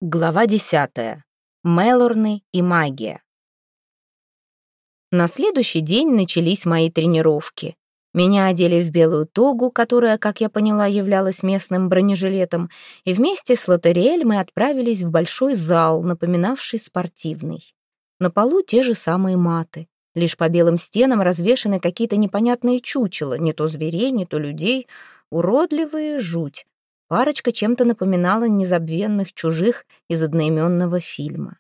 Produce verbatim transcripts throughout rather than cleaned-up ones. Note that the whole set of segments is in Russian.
Глава десятая. Мэлорны и магия. На следующий день начались мои тренировки. Меня одели в белую тогу, которая, как я поняла, являлась местным бронежилетом, и вместе с Лотериэль мы отправились в большой зал, напоминавший спортивный. На полу те же самые маты. Лишь по белым стенам развешаны какие-то непонятные чучела, не то зверей, не то людей, уродливые жуть. Парочка чем-то напоминала незабвенных чужих из одноименного фильма.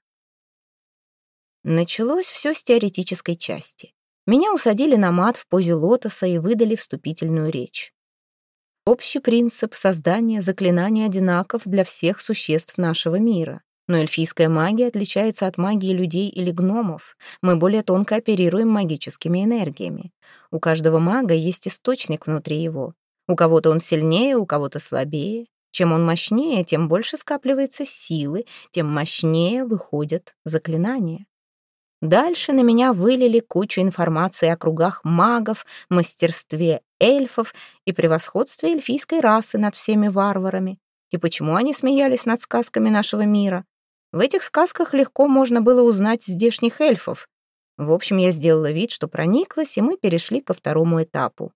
Началось все с теоретической части. Меня усадили на мат в позе лотоса и выдали вступительную речь. Общий принцип создания заклинаний одинаков для всех существ нашего мира. Но эльфийская магия отличается от магии людей или гномов. Мы более тонко оперируем магическими энергиями. У каждого мага есть источник внутри его. У кого-то он сильнее, у кого-то слабее. Чем он мощнее, тем больше скапливается силы, тем мощнее выходят заклинания. Дальше на меня вылили кучу информации о кругах магов, мастерстве эльфов и превосходстве эльфийской расы над всеми варварами. И почему они смеялись над сказками нашего мира. В этих сказках легко можно было узнать здешних эльфов. В общем, я сделала вид, что прониклась, и мы перешли ко второму этапу.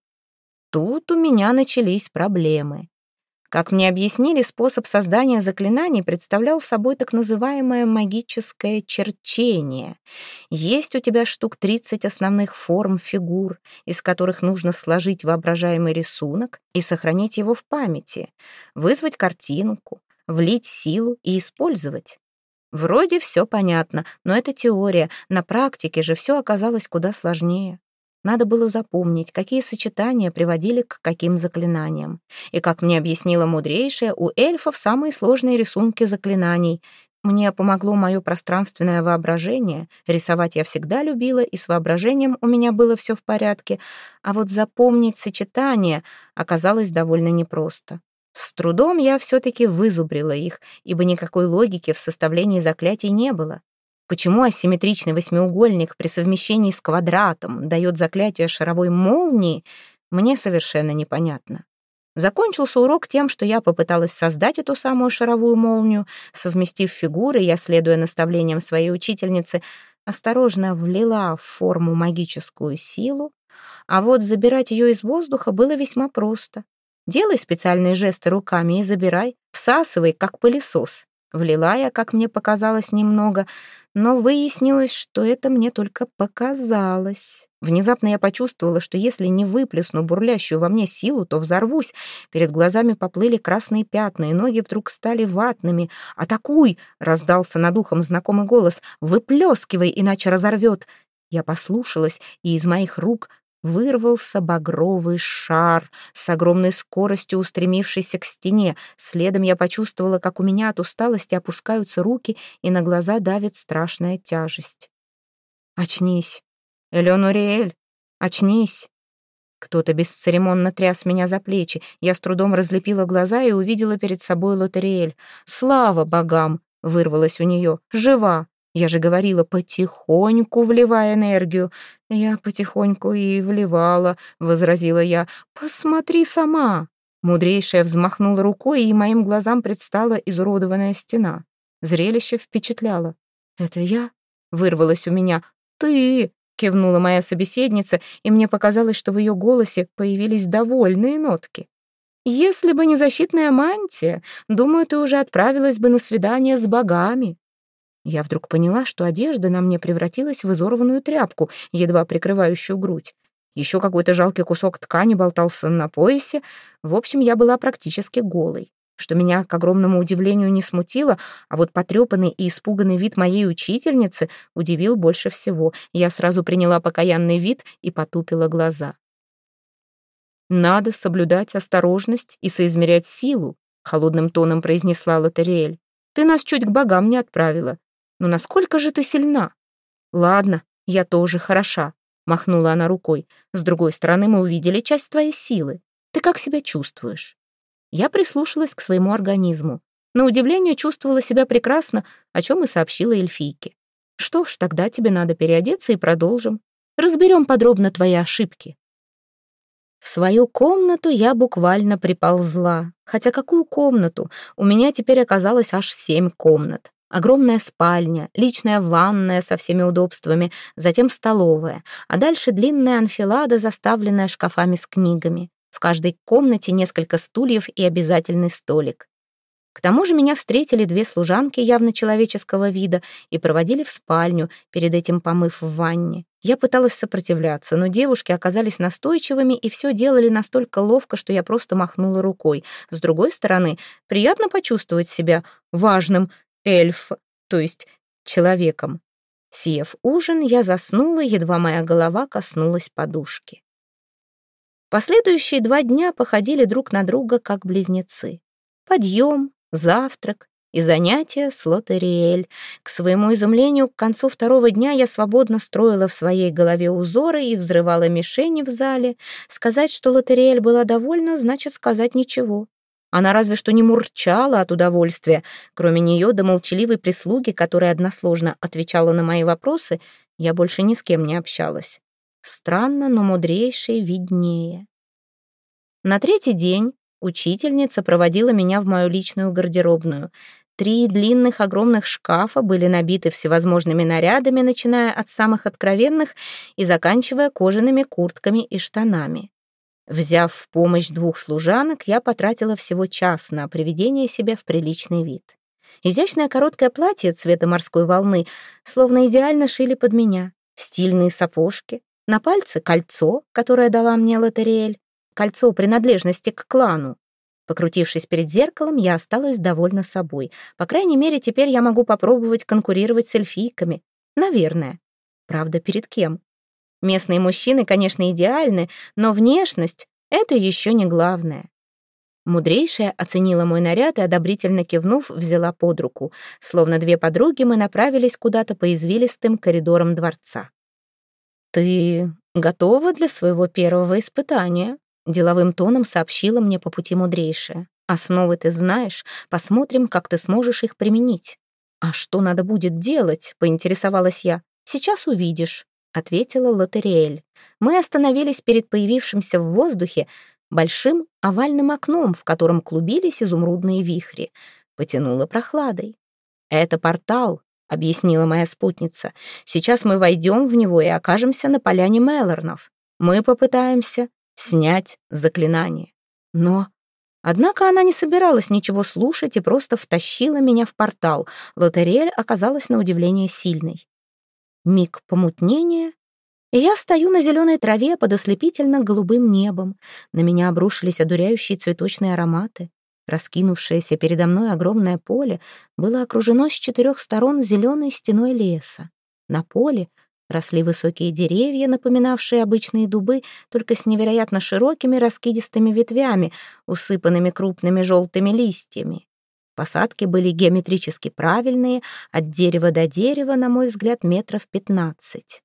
Тут у меня начались проблемы. Как мне объяснили, способ создания заклинаний представлял собой так называемое магическое черчение. Есть у тебя штук тридцать основных форм фигур, из которых нужно сложить воображаемый рисунок и сохранить его в памяти, вызвать картинку, влить силу и использовать. Вроде все понятно, но это теория, на практике же все оказалось куда сложнее. Надо было запомнить, какие сочетания приводили к каким заклинаниям. И, как мне объяснила мудрейшая, у эльфов самые сложные рисунки заклинаний. Мне помогло мое пространственное воображение. Рисовать я всегда любила, и с воображением у меня было все в порядке. А вот запомнить сочетания оказалось довольно непросто. С трудом я все-таки вызубрила их, ибо никакой логики в составлении заклятий не было. Почему асимметричный восьмиугольник при совмещении с квадратом дает заклятие шаровой молнии, мне совершенно непонятно. Закончился урок тем, что я попыталась создать эту самую шаровую молнию, совместив фигуры, я, следуя наставлениям своей учительницы, осторожно влила в форму магическую силу, а вот забирать ее из воздуха было весьма просто. Делай специальные жесты руками и забирай, всасывай, как пылесос. Влила я, как мне показалось, немного, но выяснилось, что это мне только показалось. Внезапно я почувствовала, что если не выплесну бурлящую во мне силу, то взорвусь. Перед глазами поплыли красные пятна, и ноги вдруг стали ватными. «Атакуй!» — раздался над ухом знакомый голос. «Выплескивай, иначе разорвет!» Я послушалась, и из моих рук вырвался багровый шар, с огромной скоростью устремившийся к стене. Следом я почувствовала, как у меня от усталости опускаются руки, и на глаза давит страшная тяжесть. «Очнись! Элеонуриэль! Очнись!» Кто-то бесцеремонно тряс меня за плечи. Я с трудом разлепила глаза и увидела перед собой Лотериэль. «Слава богам!» — вырвалось у нее. «Жива!» Я же говорила, потихоньку вливая энергию. Я потихоньку и вливала, — возразила я. Посмотри сама. Мудрейшая взмахнула рукой, и моим глазам предстала изуродованная стена. Зрелище впечатляло. «Это я?» — вырвалось у меня. «Ты!» — кивнула моя собеседница, и мне показалось, что в ее голосе появились довольные нотки. «Если бы не защитная мантия, думаю, ты уже отправилась бы на свидание с богами». Я вдруг поняла, что одежда на мне превратилась в изорванную тряпку, едва прикрывающую грудь. Еще какой-то жалкий кусок ткани болтался на поясе. В общем, я была практически голой, что меня, к огромному удивлению, не смутило, а вот потрепанный и испуганный вид моей учительницы удивил больше всего. Я сразу приняла покаянный вид и потупила глаза. «Надо соблюдать осторожность и соизмерять силу», — холодным тоном произнесла Лотериэль. «Ты нас чуть к богам не отправила. «Ну насколько же ты сильна?» «Ладно, я тоже хороша», — махнула она рукой. «С другой стороны, мы увидели часть твоей силы. Ты как себя чувствуешь?» Я прислушалась к своему организму. На удивление чувствовала себя прекрасно, о чем и сообщила эльфийке. «Что ж, тогда тебе надо переодеться и продолжим. Разберем подробно твои ошибки». В свою комнату я буквально приползла. Хотя какую комнату? У меня теперь оказалось аж семь комнат. Огромная спальня, личная ванная со всеми удобствами, затем столовая, а дальше длинная анфилада, заставленная шкафами с книгами. В каждой комнате несколько стульев и обязательный столик. К тому же меня встретили две служанки явно человеческого вида и проводили в спальню, перед этим помыв в ванне. Я пыталась сопротивляться, но девушки оказались настойчивыми и все делали настолько ловко, что я просто махнула рукой. С другой стороны, приятно почувствовать себя важным эльф, то есть человеком. Съев ужин, я заснула, едва моя голова коснулась подушки. Последующие два дня походили друг на друга как близнецы. Подъем, завтрак и занятия с Лотериэль. К своему изумлению, к концу второго дня я свободно строила в своей голове узоры и взрывала мишени в зале. Сказать, что Лотериэль была довольна, значит сказать ничего. Она разве что не мурчала от удовольствия. Кроме нее до молчаливой прислуги, которая односложно отвечала на мои вопросы, я больше ни с кем не общалась. Странно, но мудрейший виднее. На третий день учительница проводила меня в мою личную гардеробную. Три длинных огромных шкафа были набиты всевозможными нарядами, начиная от самых откровенных и заканчивая кожаными куртками и штанами. Взяв в помощь двух служанок, я потратила всего час на приведение себя в приличный вид. Изящное короткое платье цвета морской волны словно идеально шили под меня, стильные сапожки, на пальце кольцо, которое дала мне Лотериэль, кольцо принадлежности к клану. Покрутившись перед зеркалом, я осталась довольна собой. По крайней мере, теперь я могу попробовать конкурировать с эльфийками. Наверное. Правда, перед кем? Местные мужчины, конечно, идеальны, но внешность — это еще не главное. Мудрейшая оценила мой наряд и, одобрительно кивнув, взяла под руку. Словно две подруги, мы направились куда-то по извилистым коридорам дворца. «Ты готова для своего первого испытания?» — деловым тоном сообщила мне по пути мудрейшая. «Основы ты знаешь, посмотрим, как ты сможешь их применить». «А что надо будет делать?» — поинтересовалась я. «Сейчас увидишь», — ответила Лотериэль. Мы остановились перед появившимся в воздухе большим овальным окном, в котором клубились изумрудные вихри. Потянуло прохладой. «Это портал», — объяснила моя спутница. «Сейчас мы войдем в него и окажемся на поляне Мелорнов. Мы попытаемся снять заклинание». Но... Однако она не собиралась ничего слушать и просто втащила меня в портал. Лотериэль оказалась на удивление сильной. Миг помутнения, и я стою на зеленой траве под ослепительно-голубым небом. На меня обрушились одуряющие цветочные ароматы. Раскинувшееся передо мной огромное поле было окружено с четырех сторон зеленой стеной леса. На поле росли высокие деревья, напоминавшие обычные дубы, только с невероятно широкими раскидистыми ветвями, усыпанными крупными желтыми листьями. Посадки были геометрически правильные, от дерева до дерева, на мой взгляд, метров пятнадцать.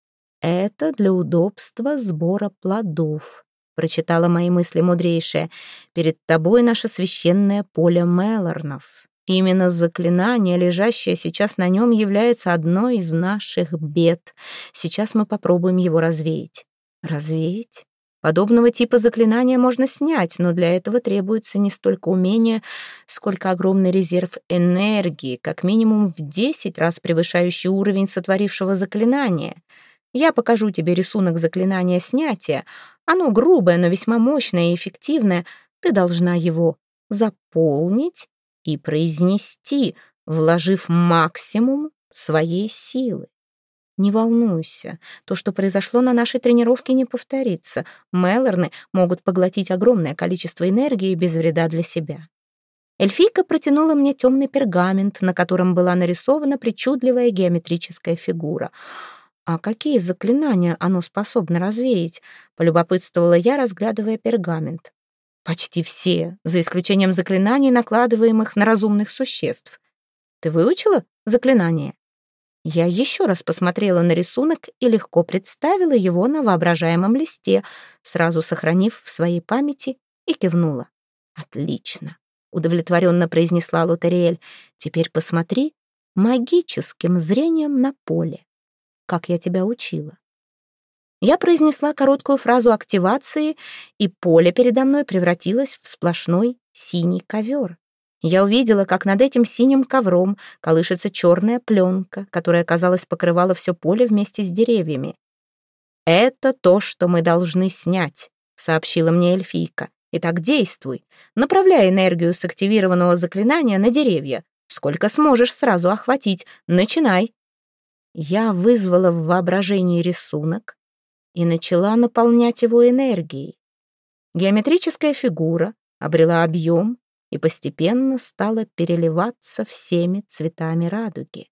«Это для удобства сбора плодов», — прочитала мои мысли мудрейшая. «Перед тобой наше священное поле Мелорнов. Именно заклинание, лежащее сейчас на нем, является одной из наших бед. Сейчас мы попробуем его развеять». «Развеять?» Подобного типа заклинания можно снять, но для этого требуется не столько умения, сколько огромный резерв энергии, как минимум в десять раз превышающий уровень сотворившего заклинания. Я покажу тебе рисунок заклинания снятия. Оно грубое, но весьма мощное и эффективное. Ты должна его заполнить и произнести, вложив максимум своей силы. Не волнуйся, то, что произошло на нашей тренировке, не повторится. Мелорны могут поглотить огромное количество энергии без вреда для себя. Эльфийка протянула мне темный пергамент, на котором была нарисована причудливая геометрическая фигура. «А какие заклинания оно способно развеять?» — полюбопытствовала я, разглядывая пергамент. «Почти все, за исключением заклинаний, накладываемых на разумных существ. Ты выучила заклинание?» Я еще раз посмотрела на рисунок и легко представила его на воображаемом листе, сразу сохранив в своей памяти, и кивнула. «Отлично», — удовлетворенно произнесла Лотериэль. «Теперь посмотри магическим зрением на поле, как я тебя учила». Я произнесла короткую фразу активации, и поле передо мной превратилось в сплошной синий ковер. Я увидела, как над этим синим ковром колышется черная пленка, которая, казалось, покрывала все поле вместе с деревьями. «Это то, что мы должны снять», — сообщила мне эльфийка. «Итак, действуй. Направляй энергию с активированного заклинания на деревья. Сколько сможешь сразу охватить. Начинай». Я вызвала в воображении рисунок и начала наполнять его энергией. Геометрическая фигура обрела объем и постепенно стала переливаться всеми цветами радуги.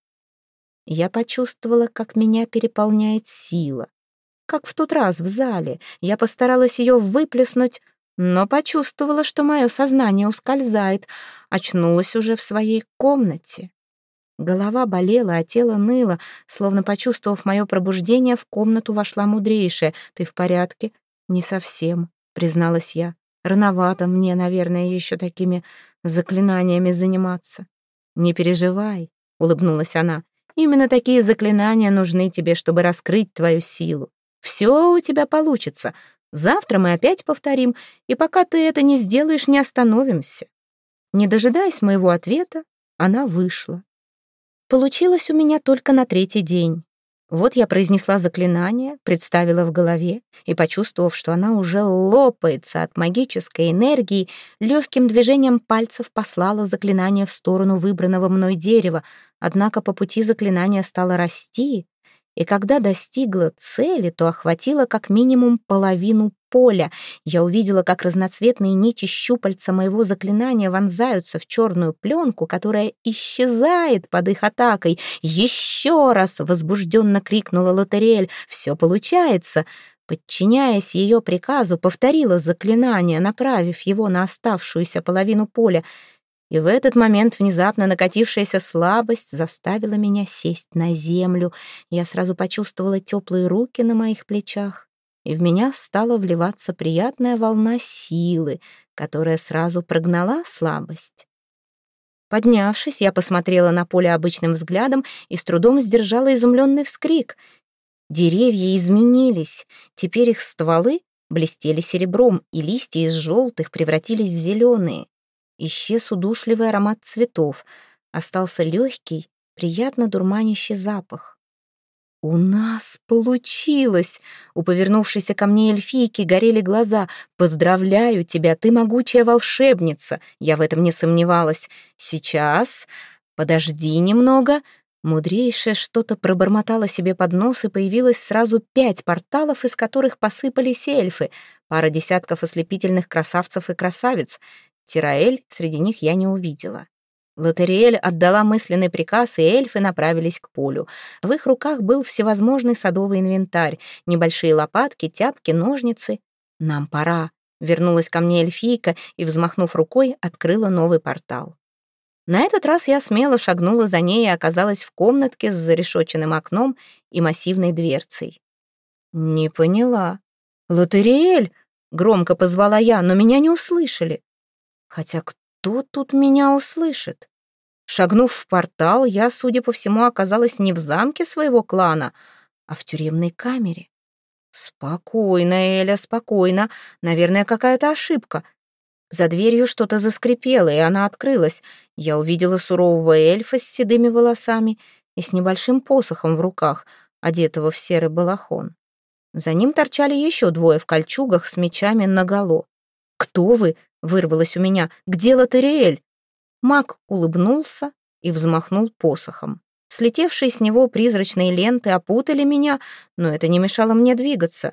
Я почувствовала, как меня переполняет сила. Как в тот раз в зале. Я постаралась ее выплеснуть, но почувствовала, что мое сознание ускользает. Очнулась уже в своей комнате. Голова болела, а тело ныло. Словно почувствовав мое пробуждение, в комнату вошла мудрейшая. «Ты в порядке?» «Не совсем», — призналась я. «Рановато мне, наверное, еще такими заклинаниями заниматься». «Не переживай», — улыбнулась она. «Именно такие заклинания нужны тебе, чтобы раскрыть твою силу. Все у тебя получится. Завтра мы опять повторим, и пока ты это не сделаешь, не остановимся». Не дожидаясь моего ответа, она вышла. Получилось у меня только на третий день. Вот я произнесла заклинание, представила в голове и, почувствовав, что она уже лопается от магической энергии, легким движением пальцев послала заклинание в сторону выбранного мной дерева, однако по пути заклинание стало расти, и когда достигла цели, то охватила как минимум половину поля. Я увидела, как разноцветные нити щупальца моего заклинания вонзаются в черную пленку, которая исчезает под их атакой. «Еще раз!» — возбужденно крикнула Лотерель. «Все получается!» Подчиняясь ее приказу, повторила заклинание, направив его на оставшуюся половину поля. И в этот момент внезапно накатившаяся слабость заставила меня сесть на землю. Я сразу почувствовала теплые руки на моих плечах, и в меня стала вливаться приятная волна силы, которая сразу прогнала слабость. Поднявшись, я посмотрела на поле обычным взглядом и с трудом сдержала изумленный вскрик. Деревья изменились, теперь их стволы блестели серебром, и листья из желтых превратились в зеленые. Исчез удушливый аромат цветов, остался легкий, приятно дурманящий запах. «У нас получилось!» У повернувшейся ко мне эльфийки горели глаза. «Поздравляю тебя, ты могучая волшебница!» Я в этом не сомневалась. «Сейчас, подожди немного». Мудрейшая что-то пробормотала себе под нос, и появилось сразу пять порталов, из которых посыпались эльфы, пара десятков ослепительных красавцев и красавиц. Тираэль среди них я не увидела. Лотериэль отдала мысленный приказ, и эльфы направились к полю. В их руках был всевозможный садовый инвентарь, небольшие лопатки, тяпки, ножницы. «Нам пора», — вернулась ко мне эльфийка и, взмахнув рукой, открыла новый портал. На этот раз я смело шагнула за ней и оказалась в комнатке с зарешоченным окном и массивной дверцей. «Не поняла. Лотериэль!» — громко позвала я, но меня не услышали. Хотя кто тут меня услышит? Шагнув в портал, я, судя по всему, оказалась не в замке своего клана, а в тюремной камере. Спокойно, Эля, спокойно. Наверное, какая-то ошибка. За дверью что-то заскрипело, и она открылась. Я увидела сурового эльфа с седыми волосами и с небольшим посохом в руках, одетого в серый балахон. За ним торчали еще двое в кольчугах с мечами наголо. «Кто вы?» — вырвалось у меня. «Где Лотериэль?» Маг улыбнулся и взмахнул посохом. Слетевшие с него призрачные ленты опутали меня, но это не мешало мне двигаться.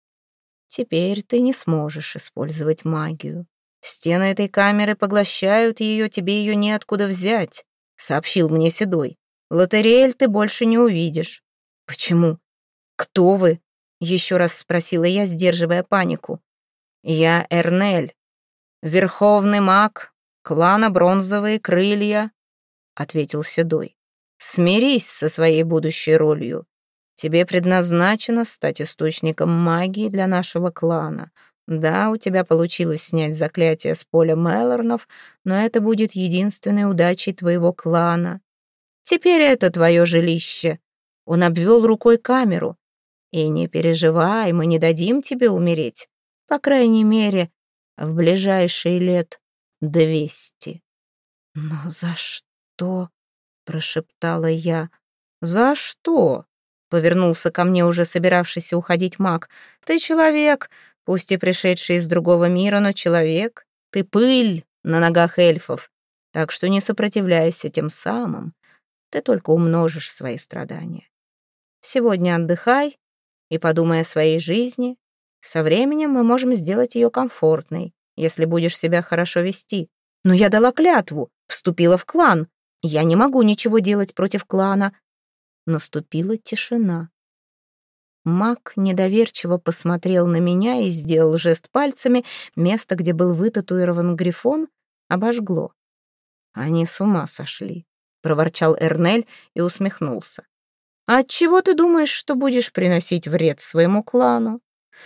«Теперь ты не сможешь использовать магию. Стены этой камеры поглощают ее, тебе ее неоткуда взять», — сообщил мне Седой. «Лотериэль ты больше не увидишь». «Почему? Кто вы?» — еще раз спросила я, сдерживая панику. «Я Эрнель, верховный маг клана Бронзовые Крылья», — ответил Седой. «Смирись со своей будущей ролью. Тебе предназначено стать источником магии для нашего клана. Да, у тебя получилось снять заклятие с поля Мелорнов, но это будет единственной удачей твоего клана. Теперь это твое жилище». Он обвел рукой камеру. И не переживай, мы не дадим тебе умереть. По крайней мере, в ближайшие лет двести. «Но за что?» — прошептала я. «За что?» — повернулся ко мне уже собиравшийся уходить маг. «Ты человек, пусть и пришедший из другого мира, но человек. Ты пыль на ногах эльфов, так что не сопротивляйся тем самым. Ты только умножишь свои страдания. Сегодня отдыхай и подумай о своей жизни. Со временем мы можем сделать ее комфортной, если будешь себя хорошо вести. Но я дала клятву, вступила в клан. Я не могу ничего делать против клана». Наступила тишина. Маг недоверчиво посмотрел на меня и сделал жест пальцами. Место, где был вытатуирован грифон, обожгло. «Они с ума сошли», — проворчал Эрнель и усмехнулся. «А отчего ты думаешь, что будешь приносить вред своему клану?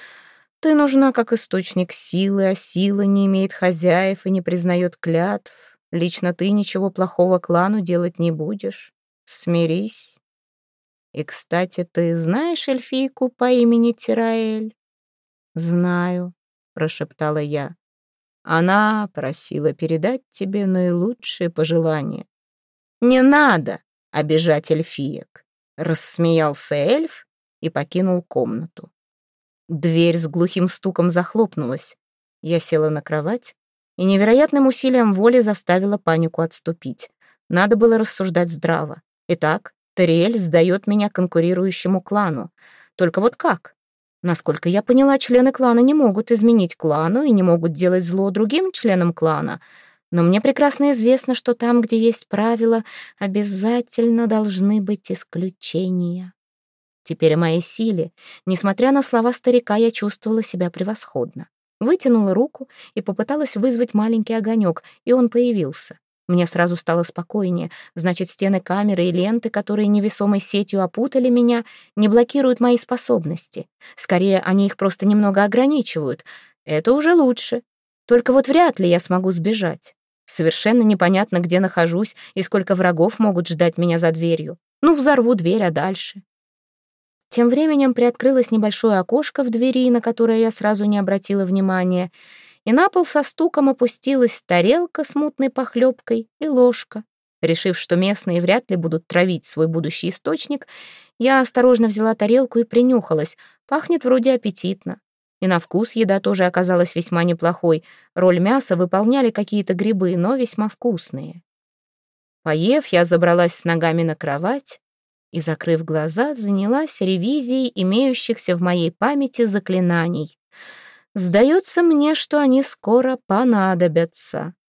Ты нужна как источник силы, а сила не имеет хозяев и не признает клятв. Лично ты ничего плохого клану делать не будешь. Смирись. И, кстати, ты знаешь эльфийку по имени Тираэль?» «Знаю», — прошептала я. «Она просила передать тебе наилучшие пожелания». «Не надо обижать эльфиек», — рассмеялся эльф и покинул комнату. Дверь с глухим стуком захлопнулась. Я села на кровать и невероятным усилием воли заставила панику отступить. Надо было рассуждать здраво. Итак, Тариэль сдает меня конкурирующему клану. Только вот как? Насколько я поняла, члены клана не могут изменить клану и не могут делать зло другим членам клана. Но мне прекрасно известно, что там, где есть правила, обязательно должны быть исключения. Теперь о моей силе. Несмотря на слова старика, я чувствовала себя превосходно. Вытянула руку и попыталась вызвать маленький огонек, и он появился. Мне сразу стало спокойнее. Значит, стены камеры и ленты, которые невесомой сетью опутали меня, не блокируют мои способности. Скорее, они их просто немного ограничивают. Это уже лучше. Только вот вряд ли я смогу сбежать. Совершенно непонятно, где нахожусь и сколько врагов могут ждать меня за дверью. Ну, взорву дверь, а дальше? Тем временем приоткрылось небольшое окошко в двери, на которое я сразу не обратила внимания, и на пол со стуком опустилась тарелка с мутной похлебкой и ложка. Решив, что местные вряд ли будут травить свой будущий источник, я осторожно взяла тарелку и принюхалась. Пахнет вроде аппетитно. И на вкус еда тоже оказалась весьма неплохой. Роль мяса выполняли какие-то грибы, но весьма вкусные. Поев, я забралась с ногами на кровать и, закрыв глаза, занялась ревизией имеющихся в моей памяти заклинаний. Сдается мне, что они скоро понадобятся.